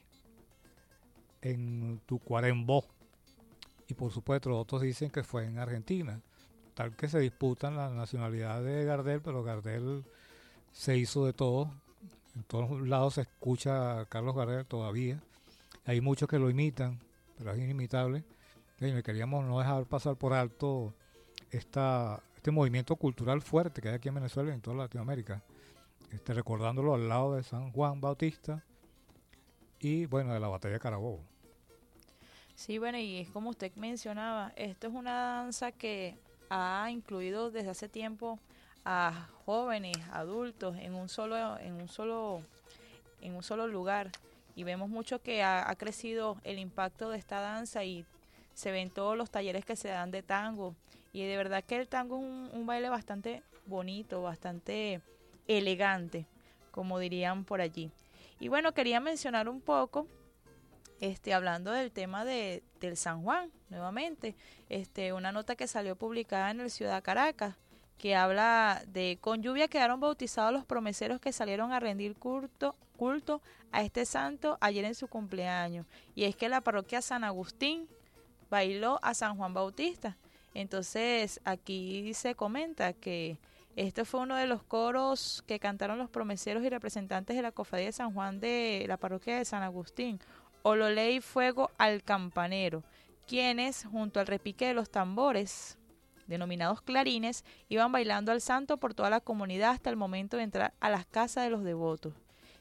en Tacuarembó. Y por supuesto otros dicen que fue en Argentina. Tal que se disputan la nacionalidad de Gardel, pero Gardel se hizo de todo. En todos lados se escucha a Carlos Gardel todavía. Hay muchos que lo imitan, pero es inimitable. Y queríamos no dejar pasar por alto esta, este movimiento cultural fuerte que hay aquí en Venezuela y en toda Latinoamérica. Este, recordándolo al lado de San Juan Bautista y, bueno, de la batalla de Carabobo. Sí, bueno, y es como usted mencionaba, esto es una danza que ha incluido desde hace tiempo a jóvenes, adultos, en un solo, en un solo, en un solo lugar. Y vemos mucho que ha, ha crecido el impacto de esta danza y se ven todos los talleres que se dan de tango. Y de verdad que el tango es un, un baile bastante bonito, bastante elegante, como dirían por allí. Y bueno, quería mencionar un poco, este, hablando del tema de, del San Juan, nuevamente, este, una nota que salió publicada en el Ciudad Caracas, que habla de: con lluvia quedaron bautizados los promeseros que salieron a rendir culto, culto a este santo ayer en su cumpleaños. Y es que la parroquia San Agustín bailó a San Juan Bautista. Entonces aquí se comenta que este fue uno de los coros que cantaron los promeseros y representantes de la cofradía de San Juan de la parroquia de San Agustín, Ololé y Fuego al Campanero, quienes junto al repique de los tambores, denominados clarines, iban bailando al santo por toda la comunidad hasta el momento de entrar a las casas de los devotos.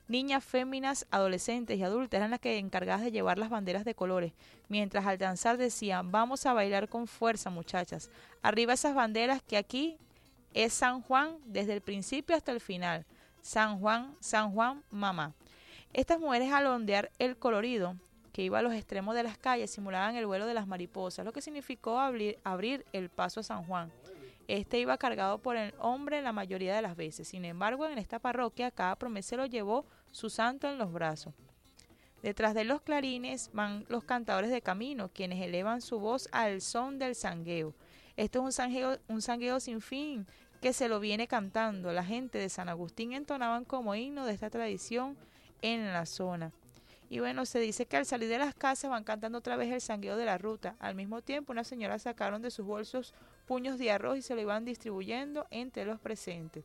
Niñas, féminas, adolescentes y adultas eran las que encargadas de llevar las banderas de colores, mientras al danzar decían, vamos a bailar con fuerza, muchachas. Arriba esas banderas que aquí es San Juan desde el principio hasta el final. San Juan, San Juan, mamá. Estas mujeres al ondear el colorido que iba a los extremos de las calles simulaban el vuelo de las mariposas, lo que significó abrir, abrir el paso a San Juan. Este iba cargado por el hombre la mayoría de las veces. Sin embargo, en esta parroquia cada promesero llevó su santo en los brazos. Detrás de los clarines van los cantadores de camino, quienes elevan su voz al son del sangueo. Esto es un sangueo, un sangueo sin fin que se lo viene cantando. La gente de San Agustín entonaban como himno de esta tradición en la zona. Y bueno, se dice que al salir de las casas van cantando otra vez el sangueo de la ruta. Al mismo tiempo, unas señoras sacaron de sus bolsos puños de arroz y se lo iban distribuyendo entre los presentes.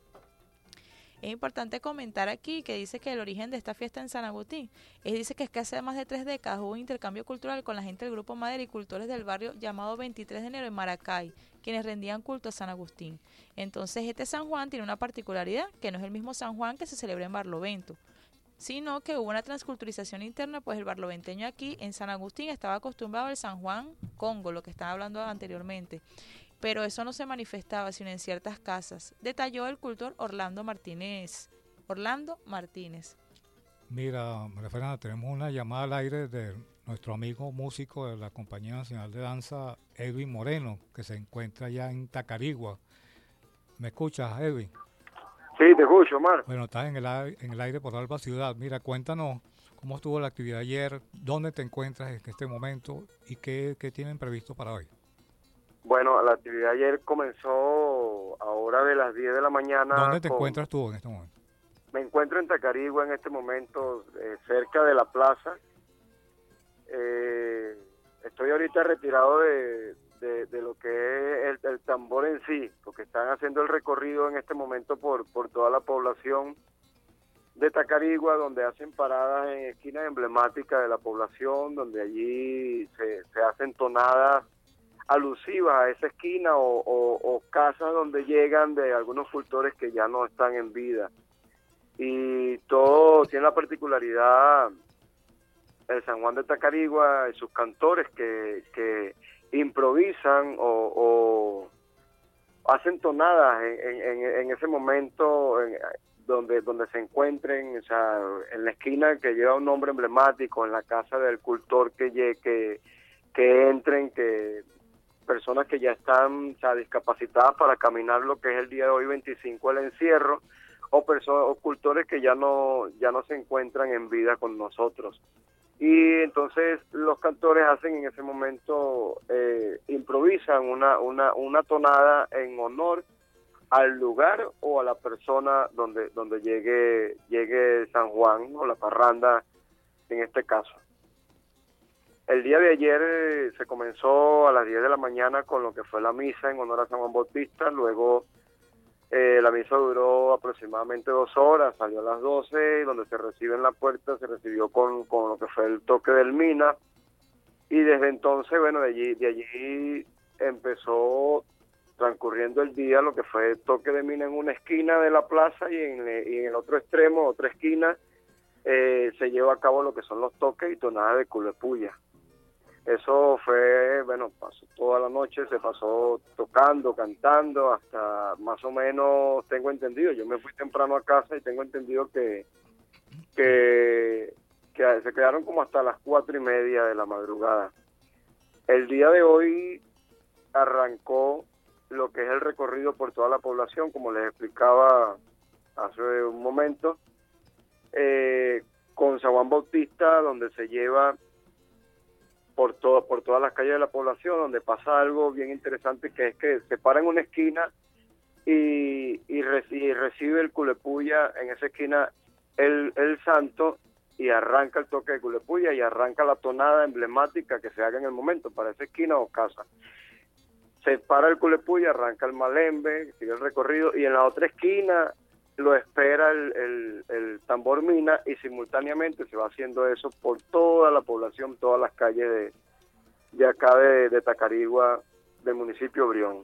Es importante comentar aquí que dice que el origen de esta fiesta en San Agustín es dice que es que hace más de tres décadas hubo un intercambio cultural con la gente del grupo más de agricultores del barrio llamado veintitrés de enero en Maracay, quienes rendían culto a San Agustín. Entonces este San Juan tiene una particularidad, que no es el mismo San Juan que se celebra en Barlovento, sino que hubo una transculturización interna, pues el barloventeño aquí en San Agustín estaba acostumbrado al San Juan Congo, lo que estaba hablando anteriormente, pero eso no se manifestaba sino en ciertas casas, detalló el cultor Orlando Martínez. Orlando Martínez. Mira, María Fernanda, tenemos una llamada al aire de nuestro amigo músico de la Compañía Nacional de Danza, Edwin Moreno, que se encuentra ya en Tacarigua. ¿Me escuchas, Edwin? Sí, te escucho, Omar. Bueno, estás en el, aire, en el aire por Alba Ciudad. Mira, cuéntanos cómo estuvo la actividad ayer, dónde te encuentras en este momento y qué, qué tienen previsto para hoy. Bueno, la actividad ayer comenzó a hora de las diez de la mañana. ¿Dónde te con... encuentras tú en este momento? Me encuentro en Tacarigua en este momento, eh, cerca de la plaza. Eh, estoy ahorita retirado de, de, de lo que es el, el tambor en sí, porque están haciendo el recorrido en este momento por, por toda la población de Tacarigua, donde hacen paradas en esquinas emblemáticas de la población, donde allí se, se hacen tonadas alusivas a esa esquina o, o, o casas donde llegan de algunos cultores que ya no están en vida. Y todo tiene la particularidad el San Juan de Tacarigua y sus cantores que, que improvisan o, o hacen tonadas en, en, en ese momento en, donde donde se encuentren, o sea, en la esquina que lleva un nombre emblemático, en la casa del cultor que que, que entren, que personas que ya están, o sea, discapacitadas para caminar lo que es el día de hoy veinticinco el encierro, o personas o cultores que ya no ya no se encuentran en vida con nosotros. Y entonces los cantores hacen en ese momento, eh, improvisan una, una, una tonada en honor al lugar o a la persona donde donde llegue llegue San Juan o la parranda en este caso. El día de ayer eh, se comenzó a las diez de la mañana con lo que fue la misa en honor a San Juan Bautista. Luego eh, la misa duró aproximadamente dos horas, salió a las doce, donde se recibe en la puerta, se recibió con, con lo que fue el toque del Mina. Y desde entonces, bueno, de allí, de allí empezó transcurriendo el día lo que fue el toque de Mina en una esquina de la plaza y en, y en el otro extremo, otra esquina, eh, se lleva a cabo lo que son los toques y tonadas de culepuya. Eso fue, bueno, pasó toda la noche, se pasó tocando, cantando, hasta más o menos, tengo entendido, yo me fui temprano a casa y tengo entendido que, que, que se quedaron como hasta las cuatro y media de la madrugada. El día de hoy arrancó lo que es el recorrido por toda la población, como les explicaba hace un momento, eh, con San Juan Bautista, donde se lleva por todo, por todas las calles de la población, donde pasa algo bien interesante, que es que se para en una esquina y, y, re, y recibe el culepuya en esa esquina el, el santo, y arranca el toque de culepuya y arranca la tonada emblemática que se haga en el momento para esa esquina o casa. Se para el culepuya, arranca el malembe, sigue el recorrido, y en la otra esquina lo espera el, el, el tambor Mina, y simultáneamente se va haciendo eso por toda la población, todas las calles de, de acá de, de Tacarigua, del municipio Brión.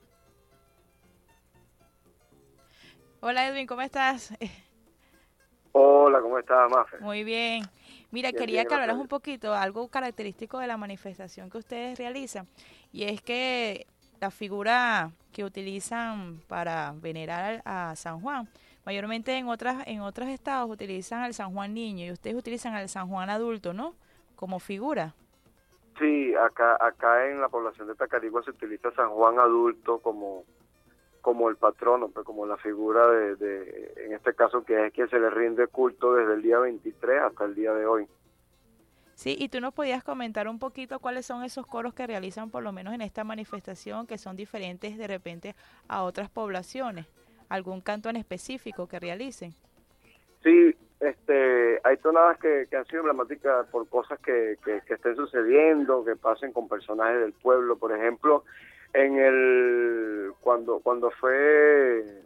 Hola Edwin, ¿cómo estás? Hola, ¿cómo estás, Mafe? Muy bien. Mira, Bien, quería bien, que hablaras gracias. un poquito, algo característico de la manifestación que ustedes realizan, y es que la figura que utilizan para venerar al- a San Juan, mayormente en otras en otros estados utilizan al San Juan niño y ustedes utilizan al San Juan adulto, ¿no? Como figura. Sí, acá acá en la población de Tacarigua se utiliza San Juan adulto como como el patrono, pues como la figura de, de, en este caso, que es quien se le rinde culto desde el día veintitrés hasta el día de hoy. Sí, y tú nos podías comentar un poquito cuáles son esos coros que realizan por lo menos en esta manifestación, que son diferentes de repente a otras poblaciones, algún canto en específico que realicen. Sí, este, hay tonadas que, que han sido emblemáticas por cosas que, que, que estén sucediendo, que pasen con personajes del pueblo. Por ejemplo, en el cuando cuando fue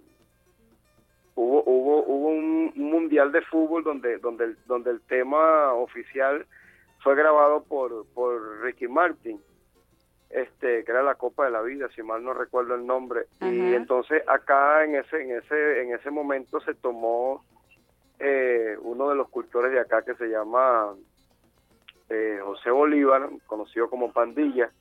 hubo hubo hubo un mundial de fútbol donde donde el, donde el tema oficial fue grabado por por Ricky Martin, este que era la Copa de la Vida, si mal no recuerdo el nombre. Ajá. Y entonces acá en ese en ese en ese momento se tomó eh, uno de los cultores de acá que se llama eh, José Bolívar, conocido como Pandilla.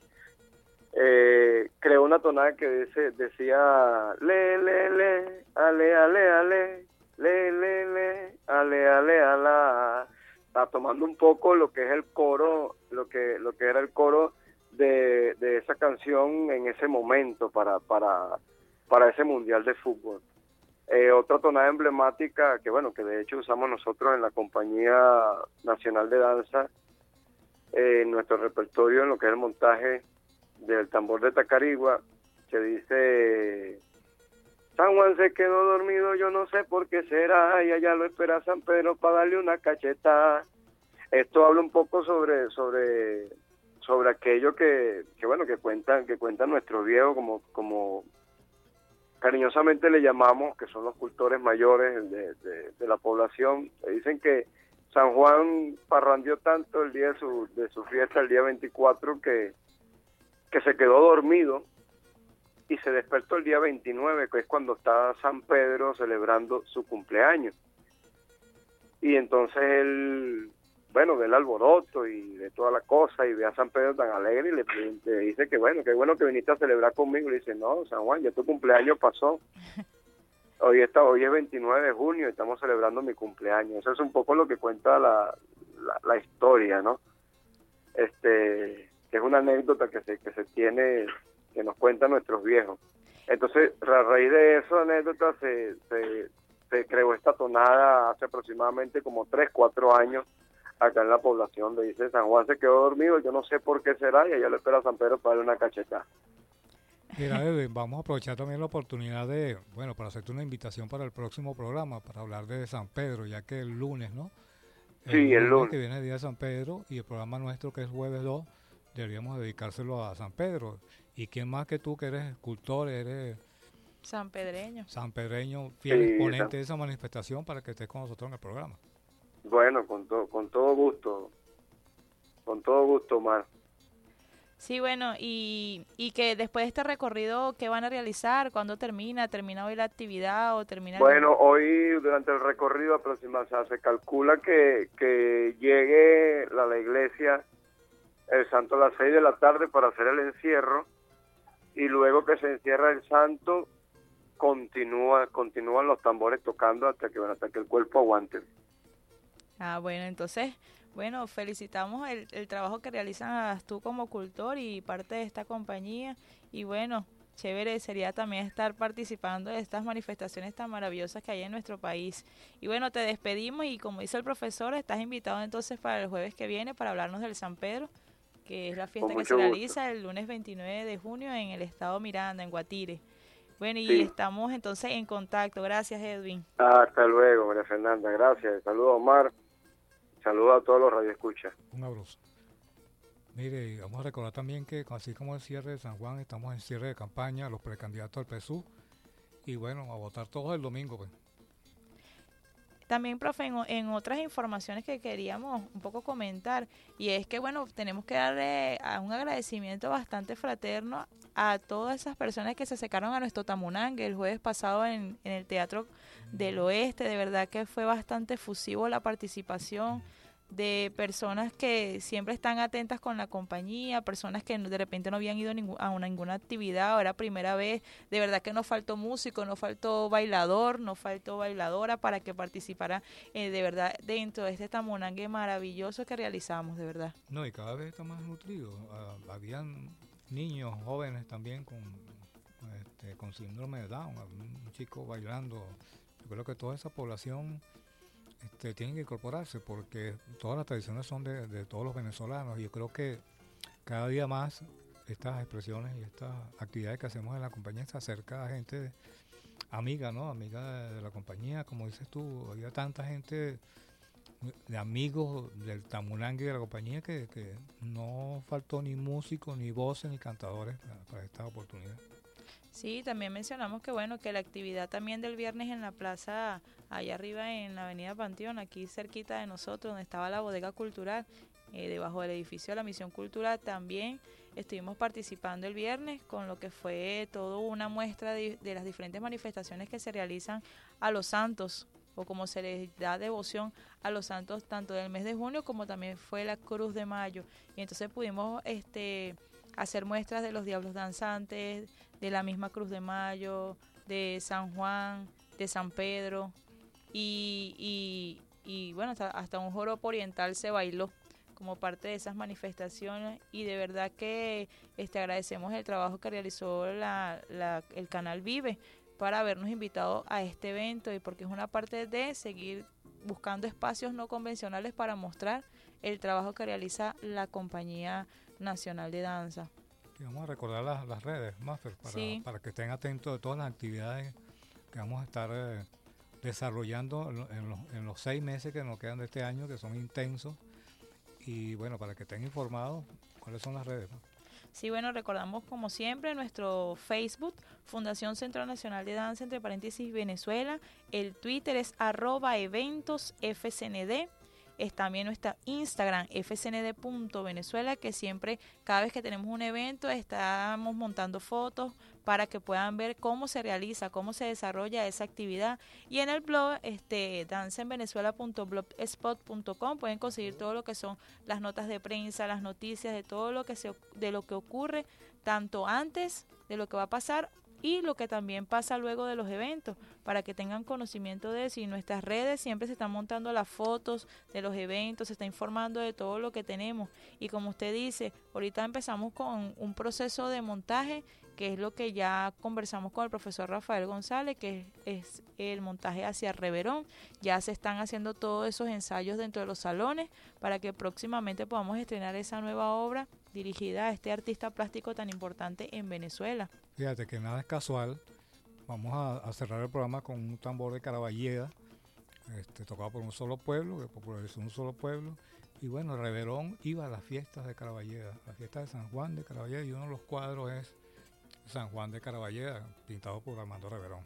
Eh, creó una tonada que dice, decía le le le ale ale ale le le le ale ale ala, está tomando un poco lo que es el coro, lo que lo que era el coro de, de esa canción en ese momento para para para ese mundial de fútbol. Eh, otra tonada emblemática que bueno que de hecho usamos nosotros en la Compañía Nacional de Danza, eh, en nuestro repertorio, en lo que es el montaje del tambor de Tacarigua, que dice: San Juan se quedó dormido, yo no sé por qué será, y allá lo espera San Pedro para darle una cachetada. Esto habla un poco sobre sobre sobre aquello que, que bueno que cuentan que cuentan nuestros viejos, como como cariñosamente le llamamos, que son los cultores mayores de, de, de la población. Dicen que San Juan parrandió tanto el día de su de su fiesta, el día veinticuatro, que que se quedó dormido y se despertó el día veintinueve, que es cuando está San Pedro celebrando su cumpleaños. Y entonces él, bueno, ve el alboroto y ve toda la cosa y ve a San Pedro tan alegre y le, le dice que bueno, que bueno que viniste a celebrar conmigo. Y le dice: no, San Juan, ya tu cumpleaños pasó. Hoy está, hoy es veintinueve de junio y estamos celebrando mi cumpleaños. Eso es un poco lo que cuenta la, la, la historia, ¿no? Este... que es una anécdota que se que se tiene, que nos cuentan nuestros viejos. Entonces, a raíz de esa anécdota se, se, se creó esta tonada hace aproximadamente como tres, cuatro años acá en la población, donde dice: San Juan se quedó dormido, yo no sé por qué será, y allá lo espera San Pedro para darle una cachetada. Mira, Edwin, vamos a aprovechar también la oportunidad de, bueno, para hacerte una invitación para el próximo programa, para hablar de San Pedro, ya que el lunes, ¿no? El sí, el lunes, lunes. que viene el día de San Pedro, y el programa nuestro, que es jueves dos, deberíamos dedicárselo a San Pedro. ¿Y quién más que tú, que eres escultor, eres sanpedreño, sanpedreño, fiel sí, exponente San... de esa manifestación, para que estés con nosotros en el programa? Bueno, con, to con todo gusto, con todo gusto, Omar. Sí, bueno, y, y que después de este recorrido, ¿qué van a realizar? ¿Cuándo termina? ¿Termina hoy la actividad o termina...? Bueno, hoy durante el recorrido aproximadamente, o sea, se calcula que, que llegue a la iglesia el santo a las seis de la tarde para hacer el encierro, y luego que se encierra el santo, continúa continúan los tambores tocando hasta que, bueno, hasta que el cuerpo aguante. Ah, bueno, entonces, bueno, felicitamos el, el trabajo que realizas tú como cultor y parte de esta compañía, y bueno, chévere sería también estar participando de estas manifestaciones tan maravillosas que hay en nuestro país. Y bueno, te despedimos, y como dice el profesor, estás invitado entonces para el jueves que viene para hablarnos del San Pedro, que es la fiesta que se gusto. realiza el lunes veintinueve de junio en el estado Miranda, en Guatire. Bueno, y sí. estamos entonces en contacto. Gracias, Edwin. Hasta luego, María Fernanda. Gracias. Saludos, Omar. Saludos a todos los radioescuchas. Un abrazo. Mire, vamos a recordar también que así como el cierre de San Juan, estamos en cierre de campaña, los precandidatos al P S U, y bueno, a votar todos el domingo, pues. También, profe, en, en otras informaciones que queríamos un poco comentar, y es que, bueno, tenemos que darle a un agradecimiento bastante fraterno a todas esas personas que se acercaron a nuestro Tamunangue el jueves pasado en, en el Teatro del Oeste. De verdad que fue bastante efusivo la participación de personas que siempre están atentas con la compañía, personas que de repente no habían ido ningú- a una, ninguna actividad o era primera vez. De verdad que nos faltó músico, nos faltó bailador, nos faltó bailadora para que participara eh, de verdad dentro de este tamunangue maravilloso que realizamos, de verdad. No, y cada vez está más nutrido. Uh, habían niños, jóvenes también con, este, con síndrome de Down, un chico bailando. Yo creo que toda esa población Este, tienen que incorporarse porque todas las tradiciones son de, de todos los venezolanos y yo creo que cada día más estas expresiones y estas actividades que hacemos en la compañía se acerca a gente amiga, ¿no? Amiga de, de la compañía, como dices tú, había tanta gente de amigos del Tamunangue y de la compañía que, que no faltó ni músicos, ni voces, ni cantadores para, para esta oportunidad. Sí, también mencionamos que bueno, que la actividad también del viernes en la plaza, allá arriba en la avenida Panteón, aquí cerquita de nosotros, donde estaba la bodega cultural, eh, debajo del edificio de la Misión Cultural, también estuvimos participando el viernes con lo que fue toda una muestra de, de las diferentes manifestaciones que se realizan a los santos, o como se les da devoción a los santos tanto del mes de junio como también fue la Cruz de Mayo. Y entonces pudimos este hacer muestras de los diablos danzantes, de la misma Cruz de Mayo, de San Juan, de San Pedro, y, y, y bueno, hasta, hasta un joropo oriental se bailó como parte de esas manifestaciones, y de verdad que este agradecemos el trabajo que realizó la, la, el canal Vive para habernos invitado a este evento, y porque es una parte de seguir buscando espacios no convencionales para mostrar el trabajo que realiza la Compañía Nacional de Danza. Y vamos a recordar las, las redes, Mafer, para, sí. para que estén atentos de todas las actividades que vamos a estar eh, desarrollando en, en, los, en los seis meses que nos quedan de este año, que son intensos. Y bueno, para que estén informados, ¿cuáles son las redes, ¿no? Sí, bueno, recordamos como siempre nuestro Facebook, Fundación Centro Nacional de Danza, entre paréntesis Venezuela. El Twitter es arroba eventos F C N D. Es también nuestra Instagram, f c n d punto venezuela, que siempre, cada vez que tenemos un evento, estamos montando fotos para que puedan ver cómo se realiza, cómo se desarrolla esa actividad. Y en el blog, este, danza en venezuela punto blogspot punto com, pueden conseguir todo lo que son las notas de prensa, las noticias de todo lo que se, de lo que ocurre, tanto antes de lo que va a pasar y lo que también pasa luego de los eventos, para que tengan conocimiento de eso. Y en nuestras redes siempre se están montando las fotos de los eventos, se está informando de todo lo que tenemos. Y como usted dice, ahorita empezamos con un proceso de montaje, que es lo que ya conversamos con el profesor Rafael González, que es, es el montaje hacia Reverón. Ya se están haciendo todos esos ensayos dentro de los salones para que próximamente podamos estrenar esa nueva obra dirigida a este artista plástico tan importante en Venezuela. Fíjate que nada es casual. Vamos a, a cerrar el programa con un tambor de Caraballeda, este, tocado por un solo pueblo, que popularizó un solo pueblo. Y bueno, Reverón iba a las fiestas de Caraballeda, las fiestas de San Juan de Caraballeda, y uno de los cuadros es San Juan de Caraballeda, pintado por Armando Reverón.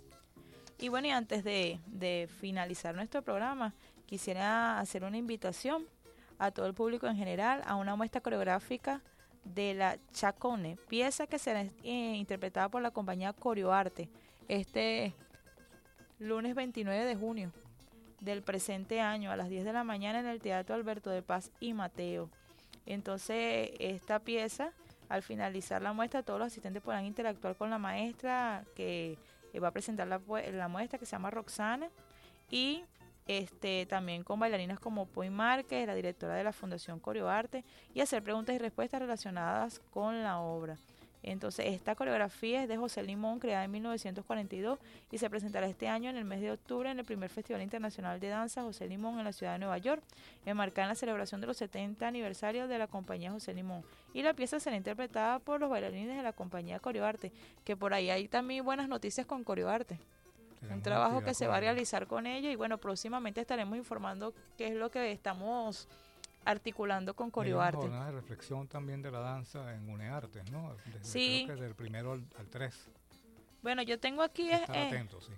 Y bueno, y antes de, de finalizar nuestro programa, quisiera hacer una invitación a todo el público en general a una muestra coreográfica de la Chacone, pieza que será eh, interpretada por la compañía Coreoarte este lunes veintinueve de junio del presente año a las diez de la mañana en el Teatro Alberto de Paz y Mateo. Entonces, esta pieza, al finalizar la muestra, todos los asistentes podrán interactuar con la maestra que eh, va a presentar la, la muestra, que se llama Roxana, y Este, también con bailarinas como Poy Márquez, la directora de la Fundación Coreoarte, y hacer preguntas y respuestas relacionadas con la obra. Entonces, esta coreografía es de José Limón, creada en mil novecientos cuarenta y dos, y se presentará este año en el mes de octubre en el primer Festival Internacional de Danza José Limón en la ciudad de Nueva York, enmarcada en la celebración de los setenta aniversarios de la compañía José Limón. Y la pieza será interpretada por los bailarines de la compañía Coreoarte, que por ahí hay también buenas noticias con Coreoarte. Un trabajo que se va a realizar con ellos, y bueno, próximamente estaremos informando qué es lo que estamos articulando con Coreoarte. Hay una jornada de reflexión también de la danza en UNEARTES, ¿no? Desde, sí. Creo que del primero al, al tres. Bueno, yo tengo aquí... Eh, atento, sí.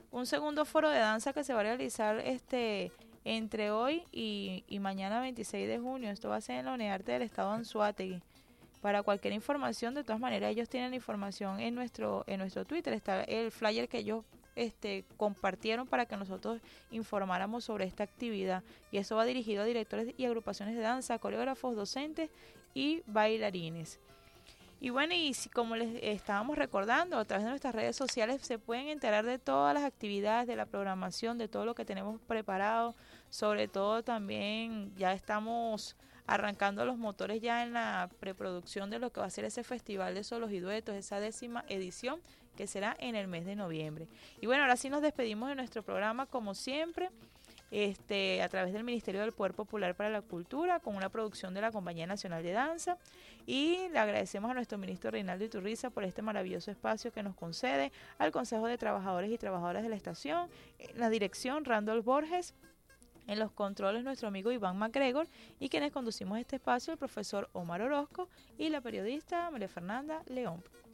un segundo foro de danza que se va a realizar este entre hoy y, y mañana veintiséis de junio. Esto va a ser en la UNEARTE del Estado de Anzoátegui. Para cualquier información, de todas maneras, ellos tienen información en nuestro en nuestro Twitter. Está el flyer que ellos este, compartieron para que nosotros informáramos sobre esta actividad. Y eso va dirigido a directores y agrupaciones de danza, coreógrafos, docentes y bailarines. Y bueno, y si, como les estábamos recordando, a través de nuestras redes sociales se pueden enterar de todas las actividades, de la programación, de todo lo que tenemos preparado. Sobre todo también ya estamos arrancando los motores ya en la preproducción de lo que va a ser ese Festival de Solos y Duetos, esa décima edición que será en el mes de noviembre. Y bueno, ahora sí nos despedimos de nuestro programa como siempre. Este, a través del Ministerio del Poder Popular para la Cultura, con una producción de la Compañía Nacional de Danza, y le agradecemos a nuestro ministro Reinaldo Iturriza por este maravilloso espacio que nos concede, al Consejo de Trabajadores y Trabajadoras de la estación, en la dirección Randolph Borges, en los controles nuestro amigo Iván MacGregor, y quienes conducimos este espacio el profesor Omar Orozco y la periodista María Fernanda León.